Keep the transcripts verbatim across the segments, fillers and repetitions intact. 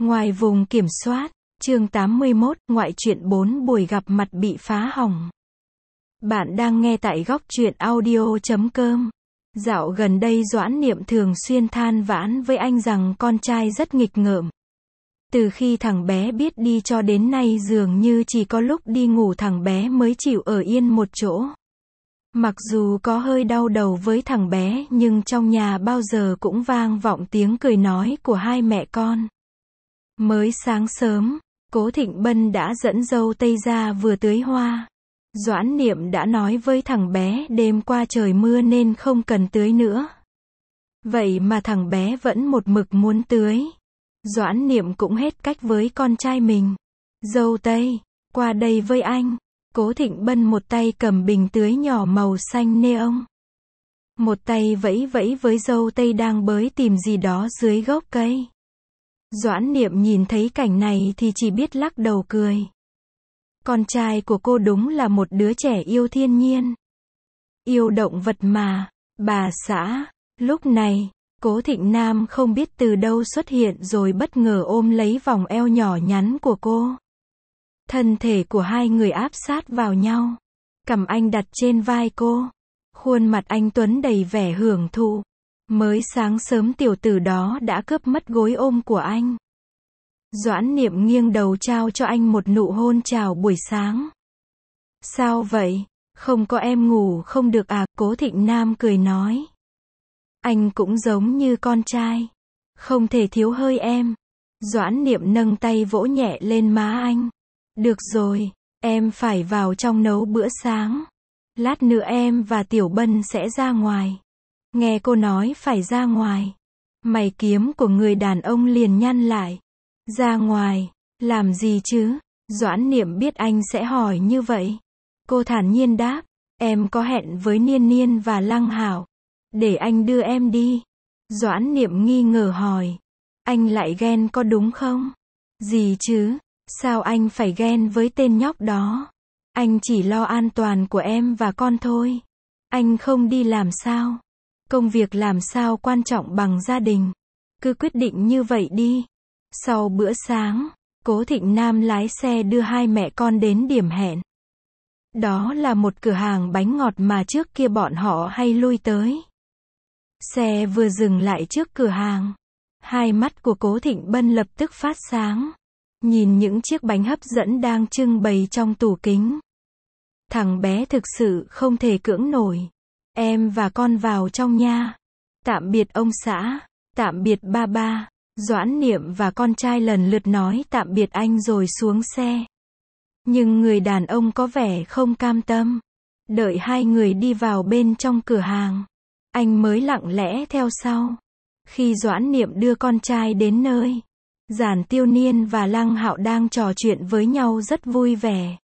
Ngoài vùng kiểm soát, chương tám mươi mốt, ngoại truyện bốn buổi gặp mặt bị phá hỏng. Bạn đang nghe tại góc truyện audio chấm com. Dạo gần đây Doãn Niệm thường xuyên than vãn với anh rằng con trai rất nghịch ngợm. Từ khi thằng bé biết đi cho đến nay dường như chỉ có lúc đi ngủ thằng bé mới chịu ở yên một chỗ. Mặc dù có hơi đau đầu với thằng bé nhưng trong nhà bao giờ cũng vang vọng tiếng cười nói của hai mẹ con. Mới sáng sớm, Cố Thịnh Bân đã dẫn dâu tây ra vừa tưới hoa. Doãn Niệm đã nói với thằng bé đêm qua trời mưa nên không cần tưới nữa. Vậy mà thằng bé vẫn một mực muốn tưới. Doãn Niệm cũng hết cách với con trai mình. Dâu tây, qua đây với anh. Cố Thịnh Bân một tay cầm bình tưới nhỏ màu xanh neon. Một tay vẫy vẫy với dâu tây đang bới tìm gì đó dưới gốc cây. Doãn Niệm nhìn thấy cảnh này thì chỉ biết lắc đầu cười. Con trai của cô đúng là một đứa trẻ yêu thiên nhiên. Yêu động vật mà. Bà xã. Lúc này, Cố Thịnh Nam không biết từ đâu xuất hiện rồi bất ngờ ôm lấy vòng eo nhỏ nhắn của cô. Thân thể của hai người áp sát vào nhau. Cằm anh đặt trên vai cô. Khuôn mặt anh tuấn đầy vẻ hưởng thụ. Mới sáng sớm tiểu tử đó đã cướp mất gối ôm của anh. Doãn Niệm nghiêng đầu trao cho anh một nụ hôn chào buổi sáng. Sao vậy? Không có em ngủ không được à? Cố Thịnh Nam cười nói. Anh cũng giống như con trai. Không thể thiếu hơi em. Doãn Niệm nâng tay vỗ nhẹ lên má anh. Được rồi, em phải vào trong nấu bữa sáng. Lát nữa em và Tiểu Bân sẽ ra ngoài. Nghe cô nói phải ra ngoài. Mày kiếm của người đàn ông liền nhăn lại. Ra ngoài, làm gì chứ? Doãn Niệm biết anh sẽ hỏi như vậy. Cô thản nhiên đáp, em có hẹn với Niên Niên và Lăng Hảo. Để anh đưa em đi. Doãn Niệm nghi ngờ hỏi. Anh lại ghen có đúng không? Gì chứ? Sao anh phải ghen với tên nhóc đó? Anh chỉ lo an toàn của em và con thôi. Anh không đi làm sao? Công việc làm sao quan trọng bằng gia đình? Cứ quyết định như vậy đi. Sau bữa sáng, Cố Thịnh Nam lái xe đưa hai mẹ con đến điểm hẹn. Đó là một cửa hàng bánh ngọt mà trước kia bọn họ hay lui tới. Xe vừa dừng lại trước cửa hàng. Hai mắt của Cố Thịnh Bân lập tức phát sáng. Nhìn những chiếc bánh hấp dẫn đang trưng bày trong tủ kính. Thằng bé thực sự không thể cưỡng nổi. Em và con vào trong nha. Tạm biệt ông xã. Tạm biệt ba ba. Doãn Niệm và con trai lần lượt nói tạm biệt anh rồi xuống xe. Nhưng người đàn ông có vẻ không cam tâm. Đợi hai người đi vào bên trong cửa hàng. Anh mới lặng lẽ theo sau. Khi Doãn Niệm đưa con trai đến nơi, Giản Tiêu Niên và Lăng Hạo đang trò chuyện với nhau rất vui vẻ.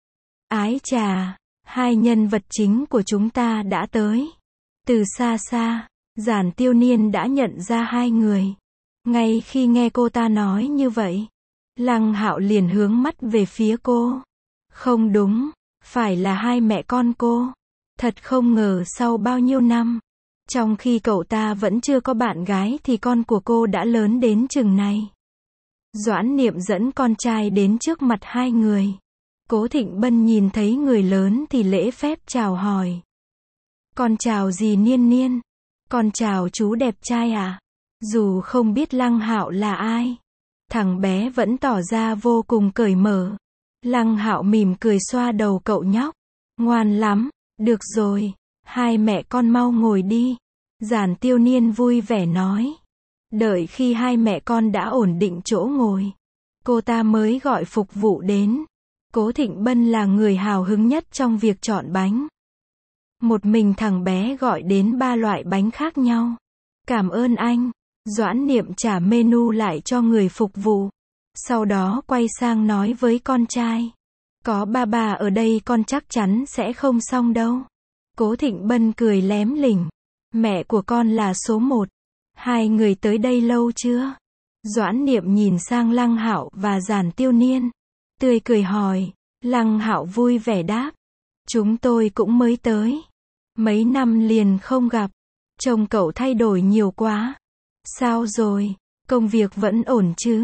Ái chà, hai nhân vật chính của chúng ta đã tới. Từ xa xa, Giản Tiêu Niên đã nhận ra hai người. Ngay khi nghe cô ta nói như vậy, Lăng Hạo liền hướng mắt về phía cô. Không đúng, phải là hai mẹ con cô. Thật không ngờ sau bao nhiêu năm, trong khi cậu ta vẫn chưa có bạn gái thì con của cô đã lớn đến chừng này. Doãn Niệm dẫn con trai đến trước mặt hai người. Cố Thịnh Bân nhìn thấy người lớn thì lễ phép chào hỏi. Con chào dì Niên Niên. Con chào chú đẹp trai à? Dù không biết Lăng Hạo là ai, thằng bé vẫn tỏ ra vô cùng cởi mở. Lăng Hạo mỉm cười xoa đầu cậu nhóc. Ngoan lắm, được rồi, hai mẹ con mau ngồi đi. Giản Tiêu Niên vui vẻ nói. Đợi khi hai mẹ con đã ổn định chỗ ngồi, cô ta mới gọi phục vụ đến. Cố Thịnh Bân là người hào hứng nhất trong việc chọn bánh. Một mình thằng bé gọi đến ba loại bánh khác nhau. Cảm ơn anh. Doãn Niệm trả menu lại cho người phục vụ. Sau đó quay sang nói với con trai. Có ba bà ở đây con chắc chắn sẽ không xong đâu. Cố Thịnh Bân cười lém lỉnh. Mẹ của con là số một. Hai người tới đây lâu chưa? Doãn Niệm nhìn sang Lăng Hạo và Giản Tiêu Niên. Tươi cười hỏi. Lăng Hạo vui vẻ đáp. Chúng tôi cũng mới tới. Mấy năm liền không gặp. Trông cậu thay đổi nhiều quá. Sao rồi? Công việc vẫn ổn chứ?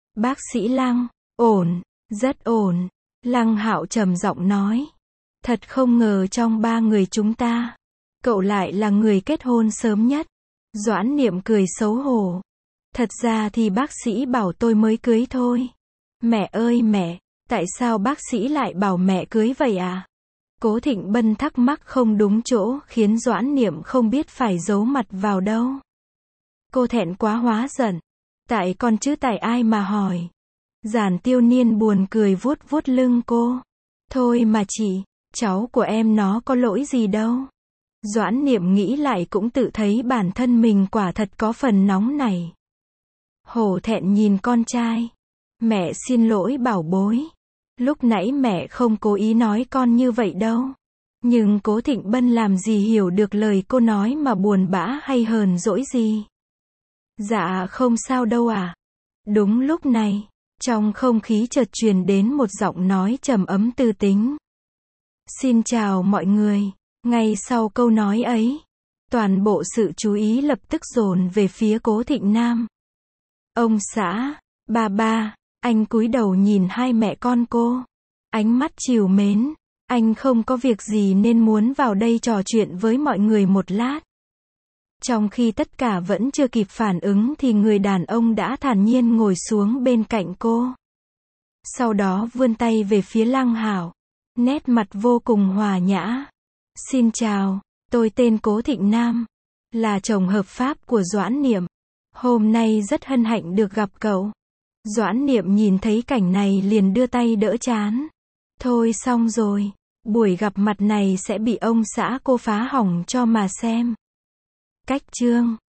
Bác sĩ Lăng, ổn, rất ổn. Lăng Hạo trầm giọng nói. Thật không ngờ trong ba người chúng ta, cậu lại là người kết hôn sớm nhất. Doãn Niệm cười xấu hổ. Thật ra thì bác sĩ bảo tôi mới cưới thôi. Mẹ ơi mẹ, tại sao bác sĩ lại bảo mẹ cưới vậy à? Cố Thịnh Bân thắc mắc không đúng chỗ, khiến Doãn Niệm không biết phải giấu mặt vào đâu. Cô thẹn quá hóa giận. Tại con chứ tại ai mà hỏi. Giản Tiêu Niên buồn cười vuốt vuốt lưng cô. Thôi mà chị, cháu của em nó có lỗi gì đâu. Doãn Niệm nghĩ lại cũng tự thấy bản thân mình quả thật có phần nóng này. Hổ thẹn nhìn con trai. Mẹ xin lỗi bảo bối. Lúc nãy mẹ không cố ý nói con như vậy đâu. Nhưng Cố Thịnh Bân làm gì hiểu được lời cô nói mà buồn bã hay hờn dỗi gì. Dạ không sao đâu à. Đúng lúc này, trong không khí chợt truyền đến một giọng nói trầm ấm tư tính. Xin chào mọi người. Ngay sau câu nói ấy, toàn bộ sự chú ý lập tức dồn về phía Cố Thịnh Nam. Ông xã, ba ba, anh cúi đầu nhìn hai mẹ con cô. Ánh mắt trìu mến, anh không có việc gì nên muốn vào đây trò chuyện với mọi người một lát. Trong khi tất cả vẫn chưa kịp phản ứng thì người đàn ông đã thản nhiên ngồi xuống bên cạnh cô. Sau đó vươn tay về phía Lăng Hạo, nét mặt vô cùng hòa nhã. Xin chào, tôi tên Cố Thịnh Nam, là chồng hợp pháp của Doãn Niệm. Hôm nay rất hân hạnh được gặp cậu. Doãn Niệm nhìn thấy cảnh này liền đưa tay đỡ trán. Thôi xong rồi, buổi gặp mặt này sẽ bị ông xã cô phá hỏng cho mà xem. Cách chương